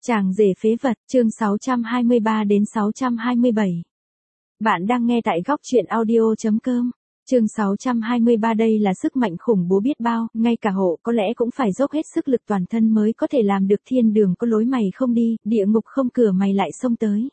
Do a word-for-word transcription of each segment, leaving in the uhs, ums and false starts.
Chàng rể phế vật, chương sáu trăm hai mươi ba đến sáu trăm hai mươi bảy. Bạn đang nghe tại góc truyện audio chấm com. Chương sáu trăm hai mươi ba đây là sức mạnh khủng bố biết bao, ngay cả hộ có lẽ cũng phải dốc hết sức lực toàn thân mới có thể làm được thiên đường có lối mày không đi, địa ngục không cửa mày lại xông tới.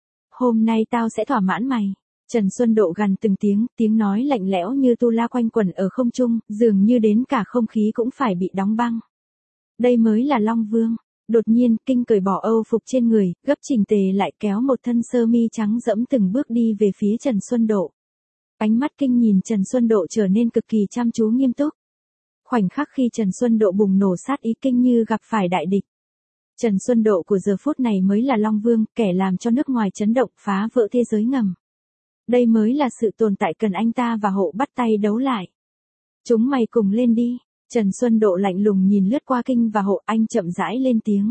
Hôm nay tao sẽ thỏa mãn mày. Trần Xuân Độ gằn từng tiếng, tiếng nói lạnh lẽo như tu la quanh quẩn ở không trung, dường như đến cả không khí cũng phải bị đóng băng. Đây mới là Long Vương. Đột nhiên, Kinh cởi bỏ âu phục trên người, gấp chỉnh tề lại kéo một thân sơ mi trắng dẫm từng bước đi về phía Trần Xuân Độ. Ánh mắt Kinh nhìn Trần Xuân Độ trở nên cực kỳ chăm chú nghiêm túc. Khoảnh khắc khi Trần Xuân Độ bùng nổ sát ý, Kinh như gặp phải đại địch. Trần Xuân Độ của giờ phút này mới là Long Vương, kẻ làm cho nước ngoài chấn động, phá vỡ thế giới ngầm. Đây mới là sự tồn tại cần anh ta và hộ bắt tay đấu lại. Chúng mày cùng lên đi. Trần Xuân Độ lạnh lùng nhìn lướt qua Kinh và hộ, anh chậm rãi lên tiếng.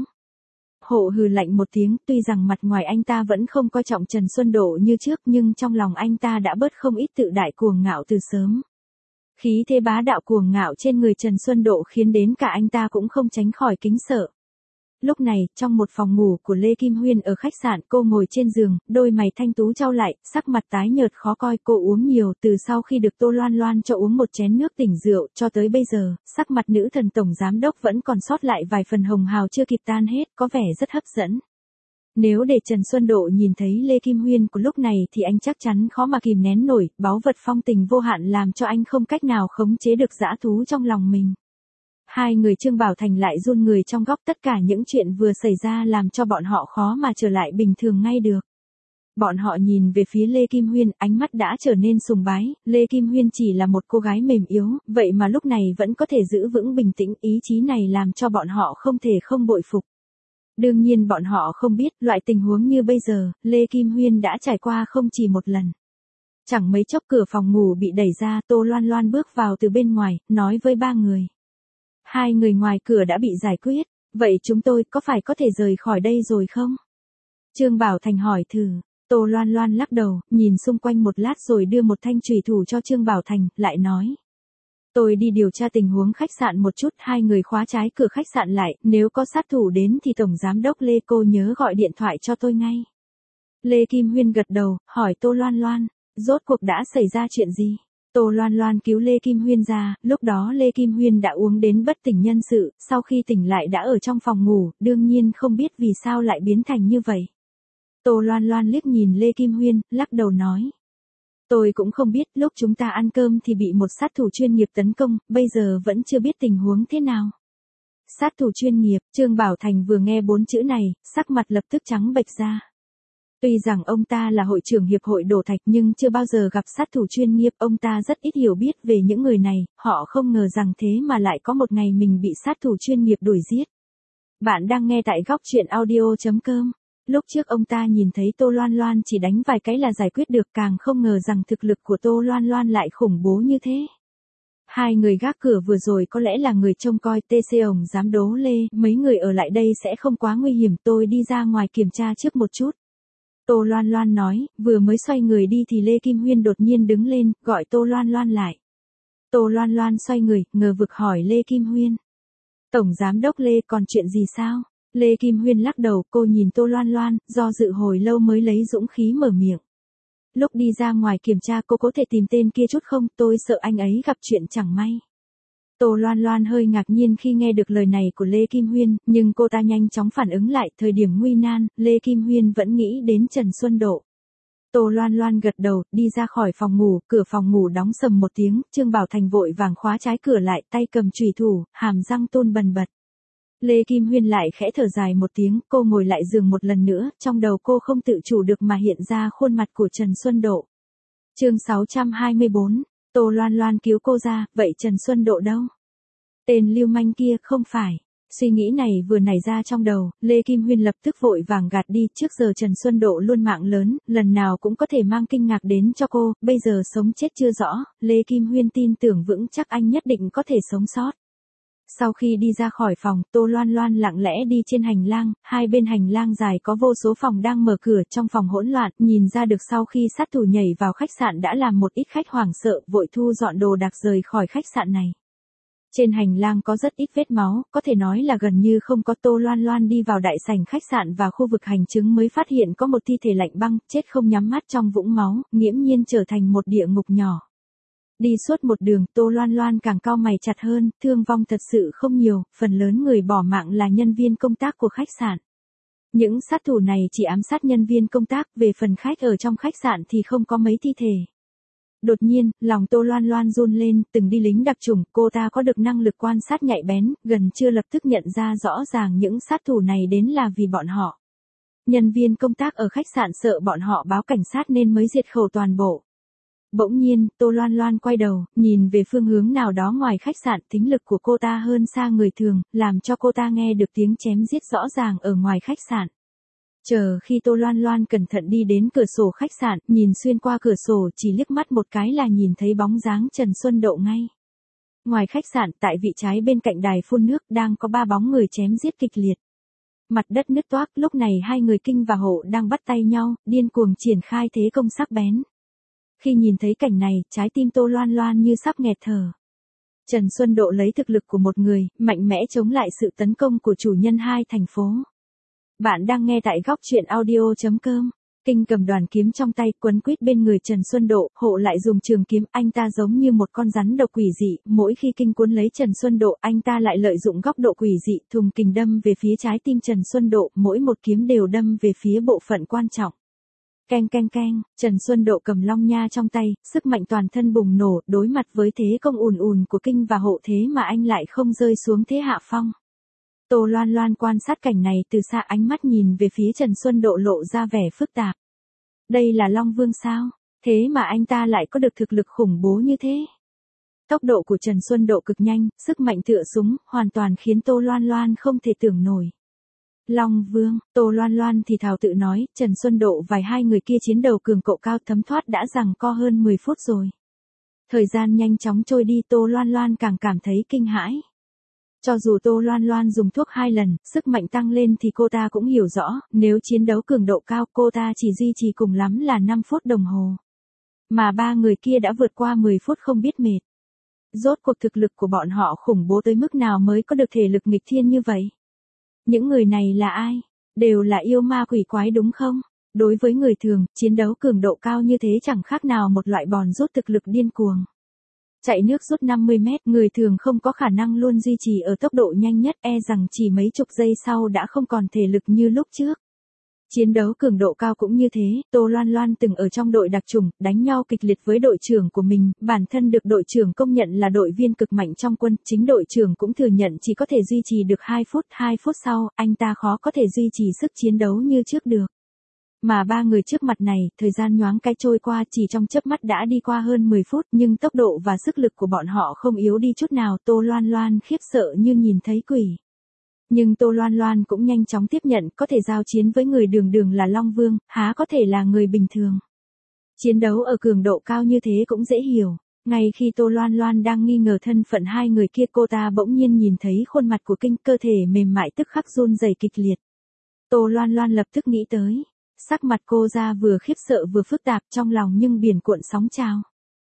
Hộ hừ lạnh một tiếng, tuy rằng mặt ngoài anh ta vẫn không coi trọng Trần Xuân Độ như trước nhưng trong lòng anh ta đã bớt không ít tự đại cuồng ngạo từ sớm. Khí thế bá đạo cuồng ngạo trên người Trần Xuân Độ khiến đến cả anh ta cũng không tránh khỏi kính sợ. Lúc này, trong một phòng ngủ của Lê Kim Huyên ở khách sạn, cô ngồi trên giường, đôi mày thanh tú chau lại, sắc mặt tái nhợt khó coi. Cô uống nhiều, từ sau khi được Tô Loan Loan cho uống một chén nước tỉnh rượu, cho tới bây giờ, sắc mặt nữ thần tổng giám đốc vẫn còn sót lại vài phần hồng hào chưa kịp tan hết, có vẻ rất hấp dẫn. Nếu để Trần Xuân Độ nhìn thấy Lê Kim Huyên của lúc này thì anh chắc chắn khó mà kìm nén nổi, báu vật phong tình vô hạn làm cho anh không cách nào khống chế được dã thú trong lòng mình. Hai người Trương Bảo Thành lại run người trong góc, tất cả những chuyện vừa xảy ra làm cho bọn họ khó mà trở lại bình thường ngay được. Bọn họ nhìn về phía Lê Kim Huyên, ánh mắt đã trở nên sùng bái, Lê Kim Huyên chỉ là một cô gái mềm yếu, vậy mà lúc này vẫn có thể giữ vững bình tĩnh, ý chí này làm cho bọn họ không thể không bội phục. Đương nhiên bọn họ không biết, loại tình huống như bây giờ, Lê Kim Huyên đã trải qua không chỉ một lần. Chẳng mấy chốc cửa phòng ngủ bị đẩy ra, Tô Loan Loan bước vào từ bên ngoài, nói với ba người. Hai người ngoài cửa đã bị giải quyết, vậy chúng tôi có phải có thể rời khỏi đây rồi không? Trương Bảo Thành hỏi thử, Tô Loan Loan lắc đầu, nhìn xung quanh một lát rồi đưa một thanh chùy thủ cho Trương Bảo Thành, lại nói. Tôi đi điều tra tình huống khách sạn một chút, hai người khóa trái cửa khách sạn lại, nếu có sát thủ đến thì Tổng Giám đốc Lê cô nhớ gọi điện thoại cho tôi ngay. Lê Kim Huyên gật đầu, hỏi Tô Loan Loan, rốt cuộc đã xảy ra chuyện gì? Tô Loan Loan cứu Lê Kim Huyên ra, lúc đó Lê Kim Huyên đã uống đến bất tỉnh nhân sự, sau khi tỉnh lại đã ở trong phòng ngủ, đương nhiên không biết vì sao lại biến thành như vậy. Tô Loan Loan liếc nhìn Lê Kim Huyên, lắc đầu nói. Tôi cũng không biết, lúc chúng ta ăn cơm thì bị một sát thủ chuyên nghiệp tấn công, bây giờ vẫn chưa biết tình huống thế nào. Sát thủ chuyên nghiệp, Trương Bảo Thành vừa nghe bốn chữ này, sắc mặt lập tức trắng bệch ra. Tuy rằng ông ta là hội trưởng hiệp hội đổ thạch nhưng chưa bao giờ gặp sát thủ chuyên nghiệp, ông ta rất ít hiểu biết về những người này, họ không ngờ rằng thế mà lại có một ngày mình bị sát thủ chuyên nghiệp đuổi giết. Bạn đang nghe tại góc truyện audio chấm com. Lúc trước ông ta nhìn thấy Tô Loan Loan chỉ đánh vài cái là giải quyết được, càng không ngờ rằng thực lực của Tô Loan Loan lại khủng bố như thế. Hai người gác cửa vừa rồi có lẽ là người trông coi tê xê ổng giám đố Lê, mấy người ở lại đây sẽ không quá nguy hiểm, tôi đi ra ngoài kiểm tra trước một chút. Tô Loan Loan nói, vừa mới xoay người đi thì Lê Kim Huyên đột nhiên đứng lên, gọi Tô Loan Loan lại. Tô Loan Loan xoay người, ngờ vực hỏi Lê Kim Huyên. Tổng Giám đốc Lê, còn chuyện gì sao? Lê Kim Huyên lắc đầu, cô nhìn Tô Loan Loan, do dự hồi lâu mới lấy dũng khí mở miệng. Lúc đi ra ngoài kiểm tra cô có thể tìm tên kia chút không, tôi sợ anh ấy gặp chuyện chẳng may. Tô Loan Loan hơi ngạc nhiên khi nghe được lời này của Lê Kim Huyên, nhưng cô ta nhanh chóng phản ứng lại, thời điểm nguy nan, Lê Kim Huyên vẫn nghĩ đến Trần Xuân Độ. Tô Loan Loan gật đầu, đi ra khỏi phòng ngủ, cửa phòng ngủ đóng sầm một tiếng, Trương Bảo Thành vội vàng khóa trái cửa lại, tay cầm chùy thủ, hàm răng tôn bần bật. Lê Kim Huyên lại khẽ thở dài một tiếng, cô ngồi lại giường một lần nữa, trong đầu cô không tự chủ được mà hiện ra khuôn mặt của Trần Xuân Độ. Chương sáu trăm hai mươi bốn, Tô Loan Loan cứu cô ra, vậy Trần Xuân Độ đâu? Tên lưu manh kia không phải. Suy nghĩ này vừa nảy ra trong đầu, Lê Kim Huyên lập tức vội vàng gạt đi, trước giờ Trần Xuân Độ luôn mạng lớn, lần nào cũng có thể mang kinh ngạc đến cho cô, bây giờ sống chết chưa rõ, Lê Kim Huyên tin tưởng vững chắc anh nhất định có thể sống sót. Sau khi đi ra khỏi phòng, Tô Loan Loan lặng lẽ đi trên hành lang, hai bên hành lang dài có vô số phòng đang mở cửa, trong phòng hỗn loạn, nhìn ra được sau khi sát thủ nhảy vào khách sạn đã làm một ít khách hoảng sợ, vội thu dọn đồ đạc rời khỏi khách sạn này. Trên hành lang có rất ít vết máu, có thể nói là gần như không có. Tô Loan Loan đi vào đại sảnh khách sạn và khu vực hành chứng mới phát hiện có một thi thể lạnh băng, chết không nhắm mắt trong vũng máu, nghiễm nhiên trở thành một địa ngục nhỏ. Đi suốt một đường, Tô Loan Loan càng cau mày chặt hơn, thương vong thật sự không nhiều, phần lớn người bỏ mạng là nhân viên công tác của khách sạn. Những sát thủ này chỉ ám sát nhân viên công tác, về phần khách ở trong khách sạn thì không có mấy thi thể. Đột nhiên, lòng Tô Loan Loan run lên, từng đi lính đặc chủng, cô ta có được năng lực quan sát nhạy bén, gần chưa lập tức nhận ra rõ ràng những sát thủ này đến là vì bọn họ. Nhân viên công tác ở khách sạn sợ bọn họ báo cảnh sát nên mới diệt khẩu toàn bộ. Bỗng nhiên, Tô Loan Loan quay đầu, nhìn về phương hướng nào đó ngoài khách sạn, thính lực của cô ta hơn xa người thường, làm cho cô ta nghe được tiếng chém giết rõ ràng ở ngoài khách sạn. Chờ khi Tô Loan Loan cẩn thận đi đến cửa sổ khách sạn, nhìn xuyên qua cửa sổ chỉ liếc mắt một cái là nhìn thấy bóng dáng Trần Xuân Độ ngay. Ngoài khách sạn, tại vị trái bên cạnh đài phun nước, đang có ba bóng người chém giết kịch liệt. Mặt đất nứt toác, lúc này hai người Kinh và Hộ đang bắt tay nhau, điên cuồng triển khai thế công sắc bén. Khi nhìn thấy cảnh này, trái tim Tô Loan Loan như sắp nghẹt thở. Trần Xuân Độ lấy thực lực của một người, mạnh mẽ chống lại sự tấn công của chủ nhân hai thành phố. Bạn đang nghe tại góc truyện audio chấm com. Kinh cầm đoàn kiếm trong tay, quấn quýt bên người Trần Xuân Độ, Hộ lại dùng trường kiếm, anh ta giống như một con rắn độc quỷ dị, mỗi khi Kinh cuốn lấy Trần Xuân Độ, anh ta lại lợi dụng góc độ quỷ dị, thùng kình đâm về phía trái tim Trần Xuân Độ, mỗi một kiếm đều đâm về phía bộ phận quan trọng. Keng keng keng, Trần Xuân Độ cầm long nha trong tay, sức mạnh toàn thân bùng nổ, đối mặt với thế công ùn ùn của Kinh và Hộ thế mà anh lại không rơi xuống thế hạ phong. Tô Loan Loan quan sát cảnh này từ xa, ánh mắt nhìn về phía Trần Xuân Độ lộ ra vẻ phức tạp. Đây là Long Vương sao? Thế mà anh ta lại có được thực lực khủng bố như thế. Tốc độ của Trần Xuân Độ cực nhanh, sức mạnh tựa súng, hoàn toàn khiến Tô Loan Loan không thể tưởng nổi. Long Vương, Tô Loan Loan thì thào tự nói, Trần Xuân Độ và hai người kia chiến đầu cường cộ cao thấm thoát đã giằng co hơn mười phút rồi. Thời gian nhanh chóng trôi đi, Tô Loan Loan càng cảm thấy kinh hãi. Cho dù Tô Loan Loan dùng thuốc hai lần, sức mạnh tăng lên thì cô ta cũng hiểu rõ, nếu chiến đấu cường độ cao cô ta chỉ duy trì cùng lắm là năm phút đồng hồ. Mà ba người kia đã vượt qua mười phút không biết mệt. Rốt cuộc thực lực của bọn họ khủng bố tới mức nào mới có được thể lực nghịch thiên như vậy? Những người này là ai? Đều là yêu ma quỷ quái đúng không? Đối với người thường, chiến đấu cường độ cao như thế chẳng khác nào một loại bòn rút thực lực điên cuồng. Chạy nước rút năm mươi mét, người thường không có khả năng luôn duy trì ở tốc độ nhanh nhất, e rằng chỉ mấy chục giây sau đã không còn thể lực như lúc trước. Chiến đấu cường độ cao cũng như thế, Tô Loan Loan từng ở trong đội đặc chủng, đánh nhau kịch liệt với đội trưởng của mình, bản thân được đội trưởng công nhận là đội viên cực mạnh trong quân, chính đội trưởng cũng thừa nhận chỉ có thể duy trì được hai phút, hai phút sau, anh ta khó có thể duy trì sức chiến đấu như trước được. Mà ba người trước mặt này, thời gian nhoáng cái trôi qua chỉ trong chớp mắt đã đi qua hơn mười phút, nhưng tốc độ và sức lực của bọn họ không yếu đi chút nào, Tô Loan Loan khiếp sợ như nhìn thấy quỷ. Nhưng Tô Loan Loan cũng nhanh chóng tiếp nhận, có thể giao chiến với người đường đường là Long Vương, há có thể là người bình thường. Chiến đấu ở cường độ cao như thế cũng dễ hiểu. Ngay khi Tô Loan Loan đang nghi ngờ thân phận hai người kia, cô ta bỗng nhiên nhìn thấy khuôn mặt của Kinh, cơ thể mềm mại tức khắc run rẩy kịch liệt. Tô Loan Loan lập tức nghĩ tới. Sắc mặt cô ra vừa khiếp sợ vừa phức tạp, trong lòng nhưng biển cuộn sóng trào.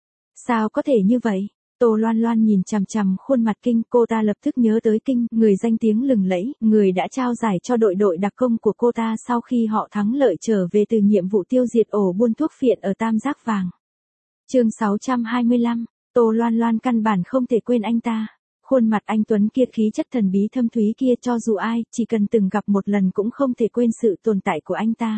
Sao có thể như vậy? Tô Loan Loan nhìn chằm chằm khuôn mặt Kinh, cô ta lập tức nhớ tới Kinh, người danh tiếng lừng lẫy, người đã trao giải cho đội đội đặc công của cô ta sau khi họ thắng lợi trở về từ nhiệm vụ tiêu diệt ổ buôn thuốc phiện ở Tam Giác Vàng. Chương sáu trăm hai mươi lăm, Tô Loan Loan căn bản không thể quên anh ta. Khuôn mặt anh tuấn kia, khí chất thần bí thâm thúy kia, cho dù ai, chỉ cần từng gặp một lần cũng không thể quên sự tồn tại của anh ta.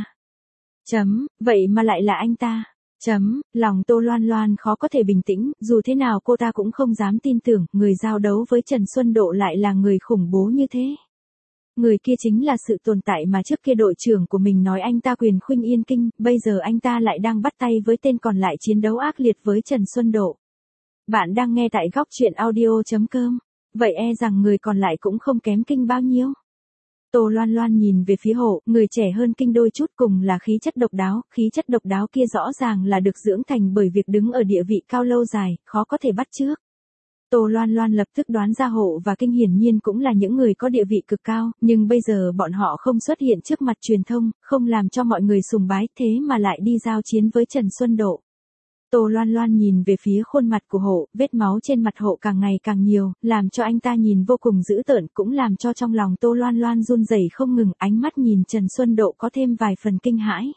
Chấm, vậy mà lại là anh ta. Chấm, lòng Tô Loan Loan khó có thể bình tĩnh, dù thế nào cô ta cũng không dám tin tưởng, người giao đấu với Trần Xuân Độ lại là người khủng bố như thế. Người kia chính là sự tồn tại mà trước kia đội trưởng của mình nói anh ta quyền khuynh yên Kinh, bây giờ anh ta lại đang bắt tay với tên còn lại chiến đấu ác liệt với Trần Xuân Độ. Bạn đang nghe tại góc truyện audio chấm com, vậy e rằng người còn lại cũng không kém Kinh bao nhiêu. Tô Loan Loan nhìn về phía Hộ, người trẻ hơn Kinh đôi chút, cùng là khí chất độc đáo, khí chất độc đáo kia rõ ràng là được dưỡng thành bởi việc đứng ở địa vị cao lâu dài, khó có thể bắt chước. Tô Loan Loan lập tức đoán ra Hộ và Kinh hiển nhiên cũng là những người có địa vị cực cao, nhưng bây giờ bọn họ không xuất hiện trước mặt truyền thông, không làm cho mọi người sùng bái, thế mà lại đi giao chiến với Trần Xuân Độ. Tô Loan Loan nhìn về phía khuôn mặt của hộ, vết máu trên mặt hộ càng ngày càng nhiều, làm cho anh ta nhìn vô cùng dữ tợn, cũng làm cho trong lòng Tô Loan Loan run rẩy không ngừng, ánh mắt nhìn Trần Xuân Độ có thêm vài phần kinh hãi.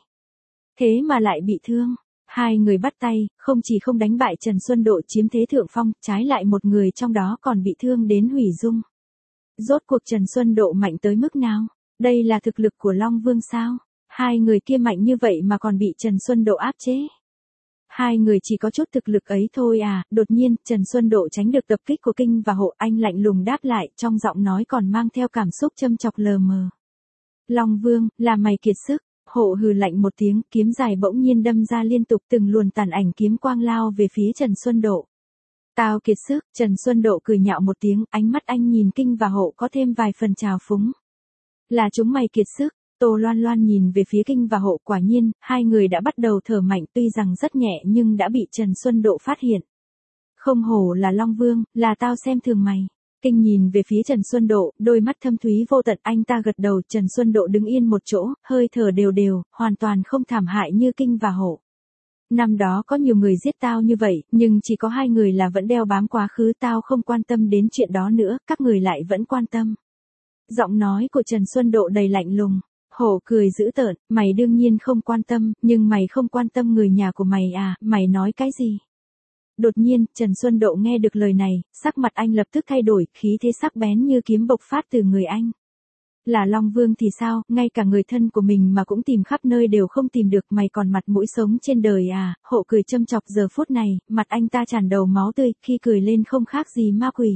Thế mà lại bị thương. Hai người bắt tay, không chỉ không đánh bại Trần Xuân Độ chiếm thế thượng phong, trái lại một người trong đó còn bị thương đến hủy dung. Rốt cuộc Trần Xuân Độ mạnh tới mức nào? Đây là thực lực của Long Vương sao? Hai người kia mạnh như vậy mà còn bị Trần Xuân Độ áp chế. Hai người chỉ có chút thực lực ấy thôi à, đột nhiên, Trần Xuân Độ tránh được tập kích của Kinh và Hộ, anh lạnh lùng đáp lại, trong giọng nói còn mang theo cảm xúc châm chọc lờ mờ. Long Vương, là mày kiệt sức. Hộ hừ lạnh một tiếng, kiếm dài bỗng nhiên đâm ra liên tục, từng luồn tàn ảnh kiếm quang lao về phía Trần Xuân Độ. Tao kiệt sức, Trần Xuân Độ cười nhạo một tiếng, ánh mắt anh nhìn Kinh và Hộ có thêm vài phần trào phúng. Là chúng mày kiệt sức. Tô Loan Loan nhìn về phía Kinh và Hộ, quả nhiên, hai người đã bắt đầu thở mạnh, tuy rằng rất nhẹ nhưng đã bị Trần Xuân Độ phát hiện. Không hổ là Long Vương, là tao xem thường mày. Kinh nhìn về phía Trần Xuân Độ, đôi mắt thâm thúy vô tận, anh ta gật đầu. Trần Xuân Độ đứng yên một chỗ, hơi thở đều đều, hoàn toàn không thảm hại như Kinh và Hộ. Năm đó có nhiều người giết tao như vậy, nhưng chỉ có hai người là vẫn đeo bám quá khứ, tao không quan tâm đến chuyện đó nữa, các người lại vẫn quan tâm. Giọng nói của Trần Xuân Độ đầy lạnh lùng. Hổ cười dữ tợn, mày đương nhiên không quan tâm, nhưng mày không quan tâm người nhà của mày à, mày nói cái gì? Đột nhiên, Trần Xuân Độ nghe được lời này, sắc mặt anh lập tức thay đổi, khí thế sắc bén như kiếm bộc phát từ người anh. Là Long Vương thì sao, ngay cả người thân của mình mà cũng tìm khắp nơi đều không tìm được, mày còn mặt mũi sống trên đời à? Hộ cười châm chọc, giờ phút này, mặt anh ta tràn đầu máu tươi, khi cười lên không khác gì ma quỷ.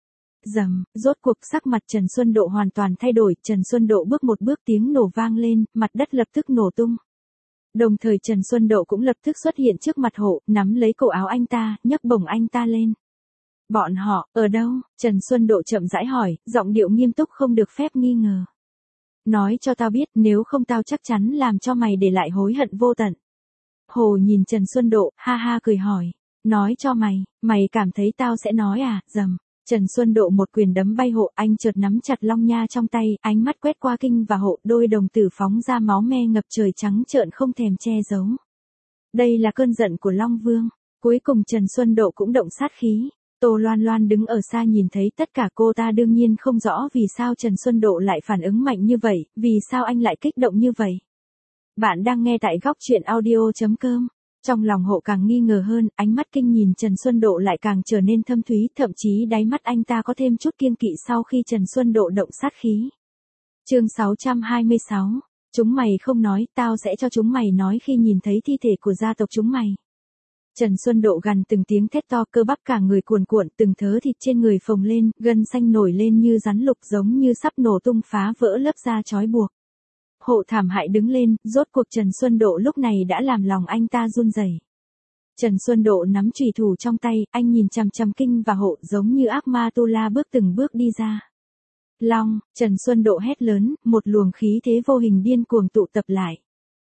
Rầm, rốt cuộc sắc mặt Trần Xuân Độ hoàn toàn thay đổi, Trần Xuân Độ bước một bước, tiếng nổ vang lên, mặt đất lập tức nổ tung. Đồng thời Trần Xuân Độ cũng lập tức xuất hiện trước mặt Hộ, nắm lấy cổ áo anh ta, nhấc bổng anh ta lên. Bọn họ, ở đâu? Trần Xuân Độ chậm rãi hỏi, giọng điệu nghiêm túc không được phép nghi ngờ. Nói cho tao biết, nếu không tao chắc chắn làm cho mày để lại hối hận vô tận. Hồ nhìn Trần Xuân Độ, ha ha cười hỏi. Nói cho mày, mày cảm thấy tao sẽ nói à? Rầm. Trần Xuân Độ một quyền đấm bay Hộ, anh chợt nắm chặt long nha trong tay, ánh mắt quét qua Kinh và Hộ, đôi đồng tử phóng ra máu me ngập trời trắng trợn không thèm che giấu. Đây là cơn giận của Long Vương. Cuối cùng Trần Xuân Độ cũng động sát khí. Tô Loan Loan đứng ở xa nhìn thấy tất cả, cô ta đương nhiên không rõ vì sao Trần Xuân Độ lại phản ứng mạnh như vậy, vì sao anh lại kích động như vậy. Bạn đang nghe tại góc truyện audio chấm com. Trong lòng Hộ càng nghi ngờ hơn, ánh mắt Kinh nhìn Trần Xuân Độ lại càng trở nên thâm thúy, thậm chí đáy mắt anh ta có thêm chút kiêng kỵ sau khi Trần Xuân Độ động sát khí. Chương sáu trăm hai mươi sáu. Chúng mày không nói, tao sẽ cho chúng mày nói khi nhìn thấy thi thể của gia tộc chúng mày. Trần Xuân Độ gằn từng tiếng thét to, cơ bắp cả người cuồn cuộn, từng thớ thịt trên người phồng lên, gân xanh nổi lên như rắn lục, giống như sắp nổ tung, phá vỡ lớp da trói buộc. Hộ thảm hại đứng lên, rốt cuộc Trần Xuân Độ lúc này đã làm lòng anh ta run rẩy. Trần Xuân Độ nắm chùy thủ trong tay, anh nhìn chằm chằm Kinh và Hộ giống như ác ma tu la bước từng bước đi ra. Long, Trần Xuân Độ hét lớn, một luồng khí thế vô hình điên cuồng tụ tập lại.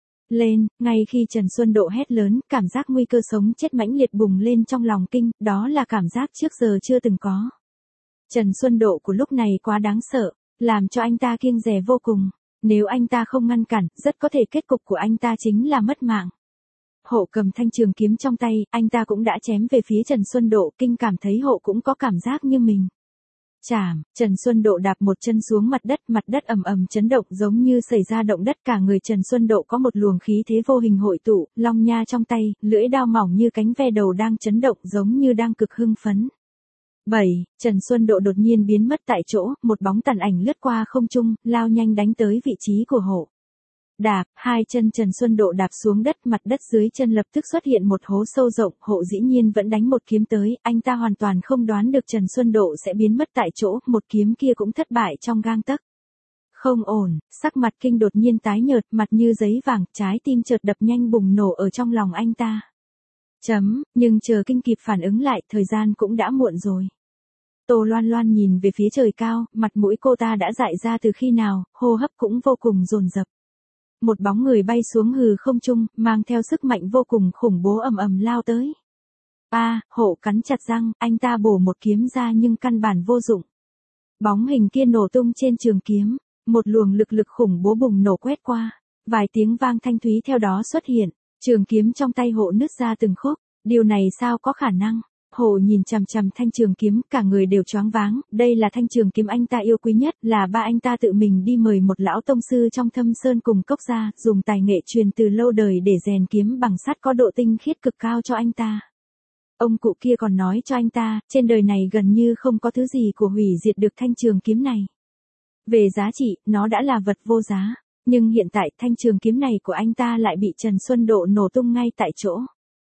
Lên, ngay khi Trần Xuân Độ hét lớn, cảm giác nguy cơ sống chết mãnh liệt bùng lên trong lòng Kinh, đó là cảm giác trước giờ chưa từng có. Trần Xuân Độ của lúc này quá đáng sợ, làm cho anh ta kiêng dè vô cùng. Nếu anh ta không ngăn cản, rất có thể kết cục của anh ta chính là mất mạng. Hộ cầm thanh trường kiếm trong tay, anh ta cũng đã chém về phía Trần Xuân Độ, Kinh cảm thấy Hộ cũng có cảm giác như mình. Chảm, Trần Xuân Độ đạp một chân xuống mặt đất, mặt đất ầm ầm chấn động giống như xảy ra động đất, cả người Trần Xuân Độ có một luồng khí thế vô hình hội tụ, long nha trong tay, lưỡi đao mỏng như cánh ve đầu đang chấn động giống như đang cực hưng phấn. bảy. Trần Xuân Độ đột nhiên biến mất tại chỗ, một bóng tàn ảnh lướt qua không trung, lao nhanh đánh tới vị trí của Hộ. Đạp, hai chân Trần Xuân Độ đạp xuống đất, mặt đất dưới chân lập tức xuất hiện một hố sâu rộng, Hộ dĩ nhiên vẫn đánh một kiếm tới, anh ta hoàn toàn không đoán được Trần Xuân Độ sẽ biến mất tại chỗ, một kiếm kia cũng thất bại trong gang tấc. Không ổn, sắc mặt Kinh đột nhiên tái nhợt, mặt như giấy vàng, trái tim chợt đập nhanh bùng nổ ở trong lòng anh ta. Chấm, nhưng chờ Kinh kịp phản ứng lại, thời gian cũng đã muộn rồi. Tô Loan Loan nhìn về phía trời cao, mặt mũi cô ta đã dại ra từ khi nào, hô hấp cũng vô cùng dồn dập. Một bóng người bay xuống hư không trung, mang theo sức mạnh vô cùng khủng bố ầm ầm lao tới. A, à, Hộ cắn chặt răng, anh ta bổ một kiếm ra nhưng căn bản vô dụng. Bóng hình kia nổ tung trên trường kiếm, một luồng lực lực khủng bố bùng nổ quét qua, vài tiếng vang thanh thúy theo đó xuất hiện, trường kiếm trong tay Hộ nứt ra từng khúc, Điều này sao có khả năng? Hộ nhìn chằm chằm thanh trường kiếm, cả người đều choáng váng, đây là thanh trường kiếm anh ta yêu quý nhất, là ba anh ta tự mình đi mời một lão tông sư trong Thâm Sơn cùng Cốc gia, dùng tài nghệ truyền từ lâu đời để rèn kiếm bằng sắt có độ tinh khiết cực cao cho anh ta. Ông cụ kia còn nói cho anh ta, trên đời này gần như không có thứ gì của hủy diệt được thanh trường kiếm này. Về giá trị, nó đã là vật vô giá, nhưng hiện tại thanh trường kiếm này của anh ta lại bị Trần Xuân Độ nổ tung ngay tại chỗ.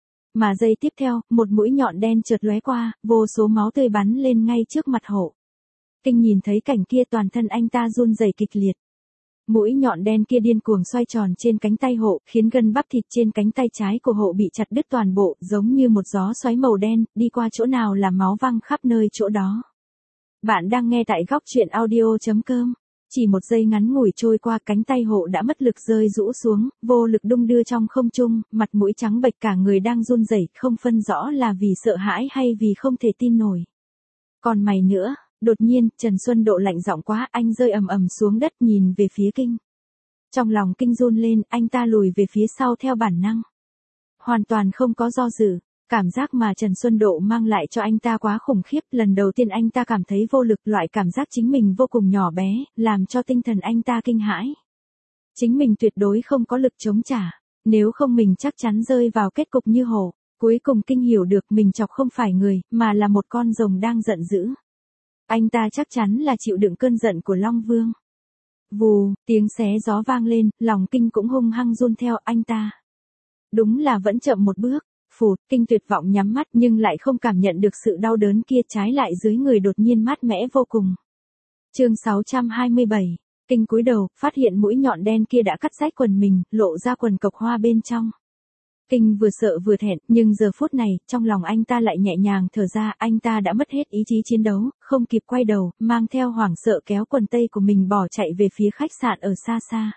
Mà giây tiếp theo, một mũi nhọn đen chợt lóe qua, vô số máu tươi bắn lên ngay trước mặt Hộ. Kinh nhìn thấy cảnh kia toàn thân anh ta run rẩy kịch liệt. Mũi nhọn đen kia điên cuồng xoay tròn trên cánh tay Hộ, khiến gân bắp thịt trên cánh tay trái của Hộ bị chặt đứt toàn bộ, giống như một gió xoáy màu đen, đi qua chỗ nào là máu văng khắp nơi chỗ đó. Bạn đang nghe tại góc truyện audio chấm com. Chỉ một giây ngắn ngủi trôi qua, cánh tay Hộ đã mất lực rơi rũ xuống, vô lực đung đưa trong không trung, mặt mũi trắng bệch, cả người đang run rẩy, không phân rõ là vì sợ hãi hay vì không thể tin nổi. Còn mày nữa, đột nhiên, Trần Xuân Độ lạnh giọng quá, anh rơi ầm ầm xuống đất nhìn về phía Kinh. Trong lòng Kinh run lên, anh ta lùi về phía sau theo bản năng. Hoàn toàn không có do dự. Cảm giác mà Trần Xuân Độ mang lại cho anh ta quá khủng khiếp, lần đầu tiên anh ta cảm thấy vô lực, loại cảm giác chính mình vô cùng nhỏ bé, làm cho tinh thần anh ta kinh hãi. Chính mình tuyệt đối không có lực chống trả, nếu không mình chắc chắn rơi vào kết cục như Hổ. Cuối cùng Kinh hiểu được mình chọc không phải người, mà là một con rồng đang giận dữ. Anh ta chắc chắn là chịu đựng cơn giận của Long Vương. Vù, tiếng xé gió vang lên, lòng Kinh cũng hung hăng run theo anh ta. Đúng là vẫn chậm một bước. Phụt, Kinh tuyệt vọng nhắm mắt nhưng lại không cảm nhận được sự đau đớn kia, trái lại dưới người đột nhiên mát mẻ vô cùng. Chương sáu trăm hai mươi bảy. Kinh cúi đầu, phát hiện mũi nhọn đen kia đã cắt rách quần mình, lộ ra quần cộc hoa bên trong. Kinh vừa sợ vừa thẹn, nhưng giờ phút này, trong lòng anh ta lại nhẹ nhàng thở ra, anh ta đã mất hết ý chí chiến đấu, không kịp quay đầu, mang theo hoảng sợ kéo quần tây của mình bỏ chạy về phía khách sạn ở xa xa.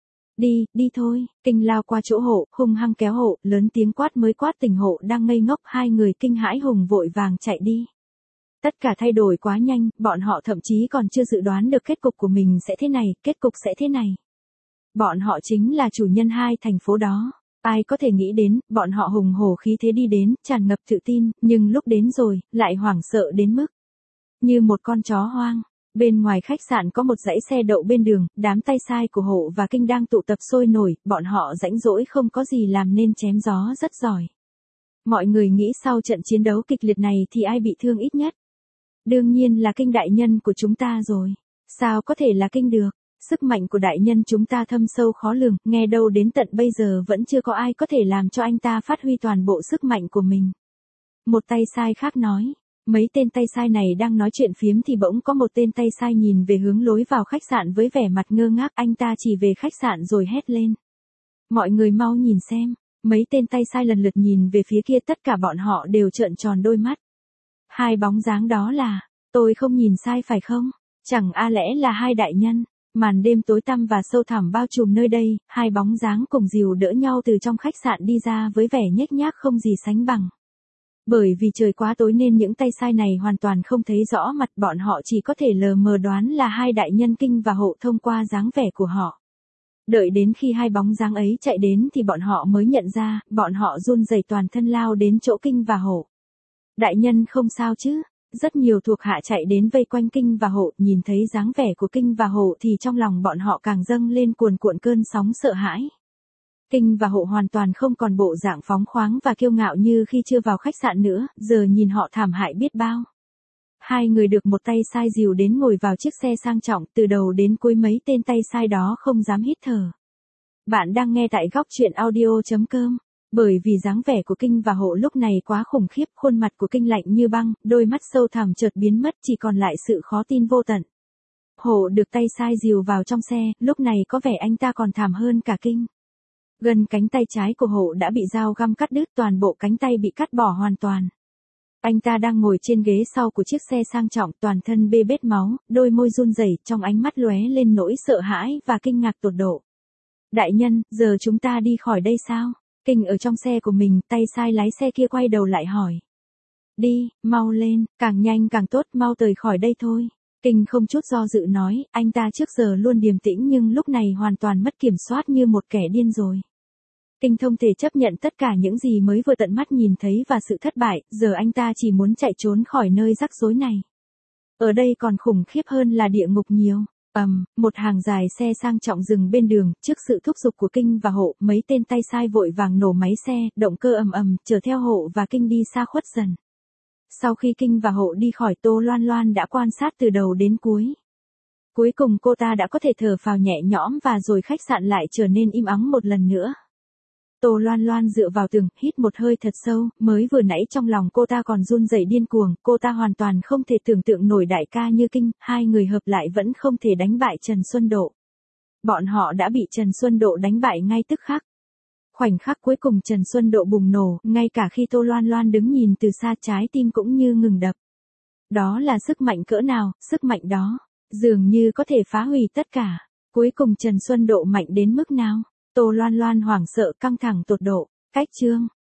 Đi, đi thôi, Kinh lao qua chỗ Hộ, hung hăng kéo Hộ, lớn tiếng quát mới quát tỉnh Hộ đang ngây ngốc, hai người kinh hãi hùng vội vàng chạy đi. Tất cả thay đổi quá nhanh, bọn họ thậm chí còn chưa dự đoán được kết cục của mình sẽ thế này, kết cục sẽ thế này. Bọn họ chính là chủ nhân hai thành phố đó. Ai có thể nghĩ đến, bọn họ hùng hổ khí thế đi đến, tràn ngập tự tin, nhưng lúc đến rồi, lại hoảng sợ đến mức như một con chó hoang. Bên ngoài khách sạn có một dãy xe đậu bên đường, đám tay sai của Hộ và Kinh đang tụ tập sôi nổi, bọn họ rãnh rỗi không có gì làm nên chém gió rất giỏi. Mọi người nghĩ sau trận chiến đấu kịch liệt này thì ai bị thương ít nhất? Đương nhiên là Kinh đại nhân của chúng ta rồi. Sao có thể là Kinh được? Sức mạnh của đại nhân chúng ta thâm sâu khó lường, nghe đâu đến tận bây giờ vẫn chưa có ai có thể làm cho anh ta phát huy toàn bộ sức mạnh của mình. Một tay sai khác nói. Mấy tên tay sai này đang nói chuyện phiếm thì bỗng có một tên tay sai nhìn về hướng lối vào khách sạn với vẻ mặt ngơ ngác, anh ta chỉ về khách sạn rồi hét lên. Mọi người mau nhìn xem, mấy tên tay sai lần lượt nhìn về phía kia, tất cả bọn họ đều trợn tròn đôi mắt. Hai bóng dáng đó là, tôi không nhìn sai phải không? Chẳng a lẽ là hai đại nhân? Màn đêm tối tăm và sâu thẳm bao trùm nơi đây, hai bóng dáng cùng dìu đỡ nhau từ trong khách sạn đi ra với vẻ nhếch nhác không gì sánh bằng. Bởi vì trời quá tối nên những tay sai này hoàn toàn không thấy rõ mặt, bọn họ chỉ có thể lờ mờ đoán là hai đại nhân Kinh và Hộ thông qua dáng vẻ của họ. Đợi đến khi hai bóng dáng ấy chạy đến thì bọn họ mới nhận ra, bọn họ run rẩy toàn thân lao đến chỗ Kinh và Hộ. Đại nhân không sao chứ? Rất nhiều thuộc hạ chạy đến vây quanh Kinh và Hộ, nhìn thấy dáng vẻ của Kinh và Hộ thì trong lòng bọn họ càng dâng lên cuồn cuộn cơn sóng sợ hãi. Kinh và Hộ hoàn toàn không còn bộ dạng phóng khoáng và kiêu ngạo như khi chưa vào khách sạn nữa, giờ nhìn họ thảm hại biết bao. Hai người được một tay sai dìu đến ngồi vào chiếc xe sang trọng, từ đầu đến cuối mấy tên tay sai đó không dám hít thở. Bạn đang nghe tại góc truyện audio chấm com. Bởi vì dáng vẻ của Kinh và Hộ lúc này quá khủng khiếp, khuôn mặt của Kinh lạnh như băng, đôi mắt sâu thẳm chợt biến mất, chỉ còn lại sự khó tin vô tận. Hộ được tay sai dìu vào trong xe, lúc này có vẻ anh ta còn thảm hơn cả Kinh. Gần cánh tay trái của Hộ đã bị dao găm cắt đứt, toàn bộ cánh tay bị cắt bỏ hoàn toàn. Anh ta đang ngồi trên ghế sau của chiếc xe sang trọng, toàn thân bê bết máu, đôi môi run rẩy, trong ánh mắt lóe lên nỗi sợ hãi và kinh ngạc tột độ. Đại nhân, giờ chúng ta đi khỏi đây sao? Kinh ở trong xe của mình, tay sai lái xe kia quay đầu lại hỏi. Đi, mau lên, càng nhanh càng tốt, mau rời khỏi đây thôi. Kinh không chút do dự nói, anh ta trước giờ luôn điềm tĩnh nhưng lúc này hoàn toàn mất kiểm soát như một kẻ điên rồi. Kinh không thể chấp nhận tất cả những gì mới vừa tận mắt nhìn thấy và sự thất bại, giờ anh ta chỉ muốn chạy trốn khỏi nơi rắc rối này. Ở đây còn khủng khiếp hơn là địa ngục nhiều. Ầm, um, một hàng dài xe sang trọng dừng bên đường, trước sự thúc giục của Kinh và Hộ, mấy tên tay sai vội vàng nổ máy xe, động cơ ầm ầm, chở theo Hộ và Kinh đi xa khuất dần. Sau khi Kinh và Hộ đi khỏi, Tô Loan Loan đã quan sát từ đầu đến cuối. Cuối cùng cô ta đã có thể thở phào nhẹ nhõm và rồi khách sạn lại trở nên im ắng một lần nữa. Tô Loan Loan dựa vào tường, hít một hơi thật sâu, mới vừa nãy trong lòng cô ta còn run rẩy điên cuồng, cô ta hoàn toàn không thể tưởng tượng nổi đại ca như Kinh, hai người hợp lại vẫn không thể đánh bại Trần Xuân Độ. Bọn họ đã bị Trần Xuân Độ đánh bại ngay tức khắc. Khoảnh khắc cuối cùng Trần Xuân Độ bùng nổ, ngay cả khi Tô Loan Loan đứng nhìn từ xa trái tim cũng như ngừng đập. Đó là sức mạnh cỡ nào, sức mạnh đó, dường như có thể phá hủy tất cả. Cuối cùng Trần Xuân Độ mạnh đến mức nào? Tô Loan Loan hoảng sợ căng thẳng tột độ. Cách chương